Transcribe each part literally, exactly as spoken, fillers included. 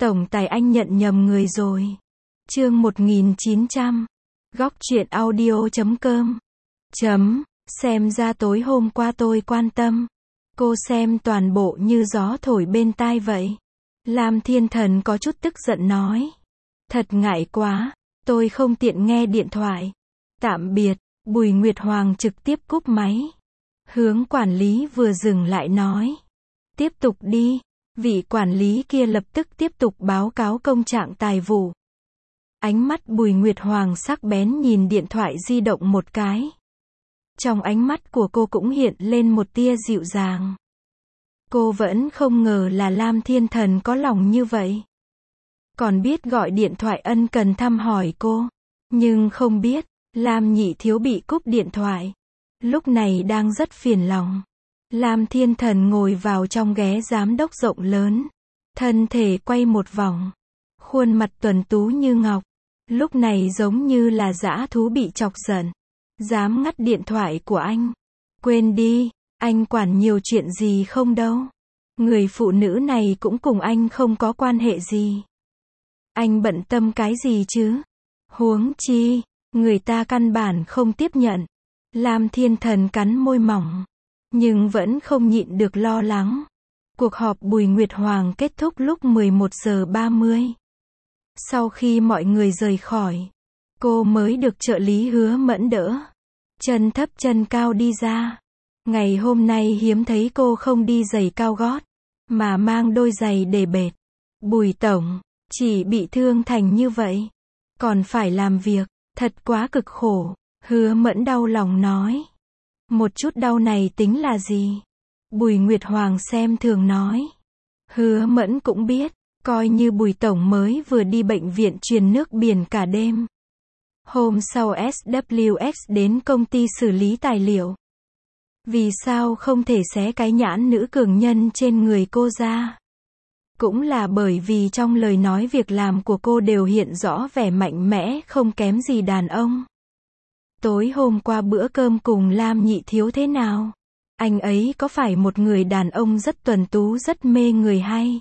Tổng tài anh nhận nhầm người rồi. Chương một nghìn chín trăm. Góc truyện audio chấm com. Chấm. Xem ra tối hôm qua tôi quan tâm. Cô xem toàn bộ như gió thổi bên tai vậy. Lam Thiên Thần có chút tức giận nói. Thật ngại quá. Tôi không tiện nghe điện thoại. Tạm biệt. Bùi Nguyệt Hoàng trực tiếp cúp máy. Hướng quản lý vừa dừng lại nói. Tiếp tục đi. Vị quản lý kia lập tức tiếp tục báo cáo công trạng tài vụ. Ánh mắt Bùi Nguyệt Hoàng sắc bén nhìn điện thoại di động một cái. Trong ánh mắt của cô cũng hiện lên một tia dịu dàng. Cô vẫn không ngờ là Lam Thiên Thần có lòng như vậy. Còn biết gọi điện thoại ân cần thăm hỏi cô. Nhưng không biết, Lam Nhị Thiếu bị cúp điện thoại. Lúc này đang rất phiền lòng. Lam Thiên Thần ngồi vào trong ghế giám đốc rộng lớn. Thân thể quay một vòng. Khuôn mặt tuấn tú như ngọc. Lúc này giống như là dã thú bị chọc giận. Dám ngắt điện thoại của anh. Quên đi, anh quản nhiều chuyện gì không đâu. Người phụ nữ này cũng cùng anh không có quan hệ gì. Anh bận tâm cái gì chứ? Huống chi, người ta căn bản không tiếp nhận. Lam Thiên Thần cắn môi mỏng. Nhưng vẫn không nhịn được lo lắng. Cuộc họp Bùi Nguyệt Hoàng kết thúc lúc mười một giờ ba mươi. Sau khi mọi người rời khỏi, cô mới được trợ lý Hứa Mẫn đỡ. Chân thấp chân cao đi ra. Ngày hôm nay hiếm thấy cô không đi giày cao gót, mà mang đôi giày để bệt. Bùi tổng, chỉ bị thương thành như vậy. Còn phải làm việc, thật quá cực khổ. Hứa Mẫn đau lòng nói. Một chút đau này tính là gì? Bùi Nguyệt Hoàng xem thường nói. Hứa Mẫn cũng biết, coi như Bùi tổng mới vừa đi bệnh viện truyền nước biển cả đêm. Hôm sau ét vê ét đến công ty xử lý tài liệu. Vì sao không thể xé cái nhãn nữ cường nhân trên người cô ra? Cũng là bởi vì trong lời nói việc làm của cô đều hiện rõ vẻ mạnh mẽ không kém gì đàn ông. Tối hôm qua bữa cơm cùng Lam Nhị Thiếu thế nào? Anh ấy có phải một người đàn ông rất tuấn tú rất mê người hay?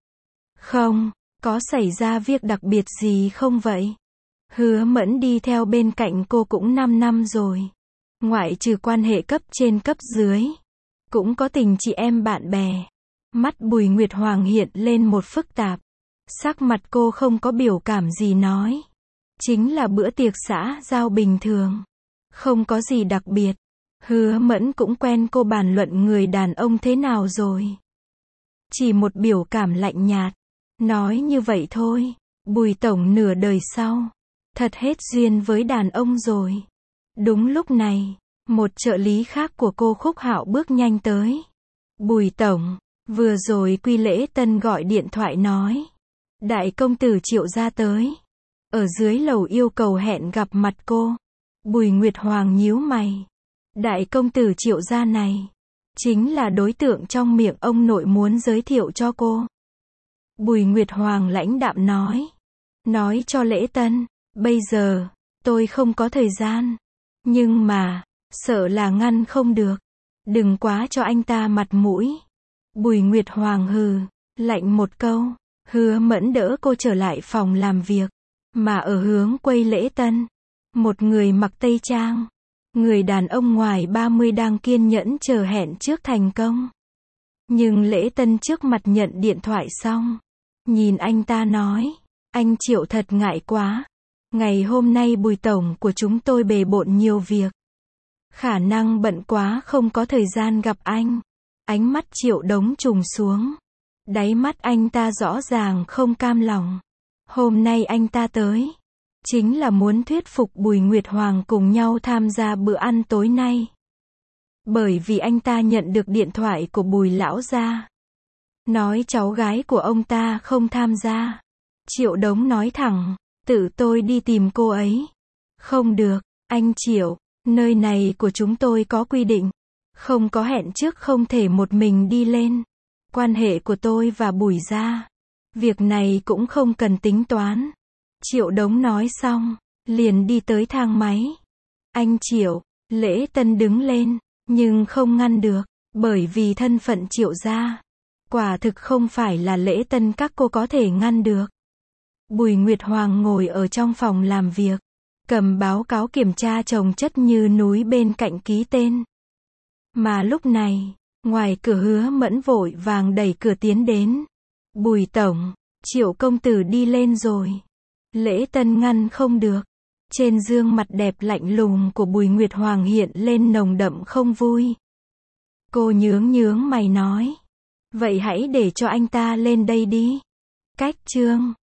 Không, có xảy ra việc đặc biệt gì không vậy? Hứa Mẫn đi theo bên cạnh cô cũng năm năm rồi. Ngoại trừ quan hệ cấp trên cấp dưới, cũng có tình chị em bạn bè. Mắt Bùi Nguyệt Hoàng hiện lên một phức tạp. Sắc mặt cô không có biểu cảm gì nói. Chính là bữa tiệc xã giao bình thường. Không có gì đặc biệt. Hứa Mẫn cũng quen cô bàn luận người đàn ông thế nào rồi. Chỉ một biểu cảm lạnh nhạt. Nói như vậy thôi. Bùi tổng nửa đời sau. Thật hết duyên với đàn ông rồi. Đúng lúc này, một trợ lý khác của cô Khúc Hạo bước nhanh tới. Bùi tổng, vừa rồi Quy Lễ Tân gọi điện thoại nói. Đại công tử Triệu gia tới. Ở dưới lầu yêu cầu hẹn gặp mặt cô. Bùi Nguyệt Hoàng nhíu mày. Đại công tử Triệu gia này, chính là đối tượng trong miệng ông nội muốn giới thiệu cho cô. Bùi Nguyệt Hoàng lãnh đạm nói. Nói cho Lễ Tân, bây giờ, tôi không có thời gian. Nhưng mà, sợ là ngăn không được. Đừng quá cho anh ta mặt mũi. Bùi Nguyệt Hoàng hừ, lạnh một câu. Hứa Mẫn đỡ cô trở lại phòng làm việc. Mà ở hướng quầy Lễ Tân, một người mặc tây trang. Người đàn ông ngoài ba mươi đang kiên nhẫn chờ hẹn trước thành công. Nhưng Lễ Tân trước mặt nhận điện thoại xong. Nhìn anh ta nói. Anh Triệu thật ngại quá. Ngày hôm nay Bùi tổng của chúng tôi bề bộn nhiều việc. Khả năng bận quá không có thời gian gặp anh. Ánh mắt Triệu Đống trùng xuống. Đáy mắt anh ta rõ ràng không cam lòng. Hôm nay anh ta tới. Chính là muốn thuyết phục Bùi Nguyệt Hoàng cùng nhau tham gia bữa ăn tối nay. Bởi vì anh ta nhận được điện thoại của Bùi lão gia. Nói cháu gái của ông ta không tham gia. Triệu Đống nói thẳng. Tự tôi đi tìm cô ấy. Không được, anh Triệu, nơi này của chúng tôi có quy định. Không có hẹn trước không thể một mình đi lên. Quan hệ của tôi và Bùi gia. Việc này cũng không cần tính toán. Triệu Đống nói xong, liền đi tới thang máy. Anh Triệu, Lễ Tân đứng lên, nhưng không ngăn được, bởi vì thân phận Triệu gia. Quả thực không phải là lễ tân các cô có thể ngăn được. Bùi Nguyệt Hoàng ngồi ở trong phòng làm việc, cầm báo cáo kiểm tra chồng chất như núi bên cạnh ký tên. Mà lúc này, ngoài cửa Hứa Mẫn vội vàng đẩy cửa tiến đến. Bùi tổng, Triệu công tử đi lên rồi. Lễ tân ngăn không được. Trên gương mặt đẹp lạnh lùng của Bùi Nguyệt Hoàng hiện lên nồng đậm không vui. Cô nhướng nhướng mày nói. Vậy hãy để cho anh ta lên đây đi. Cách chương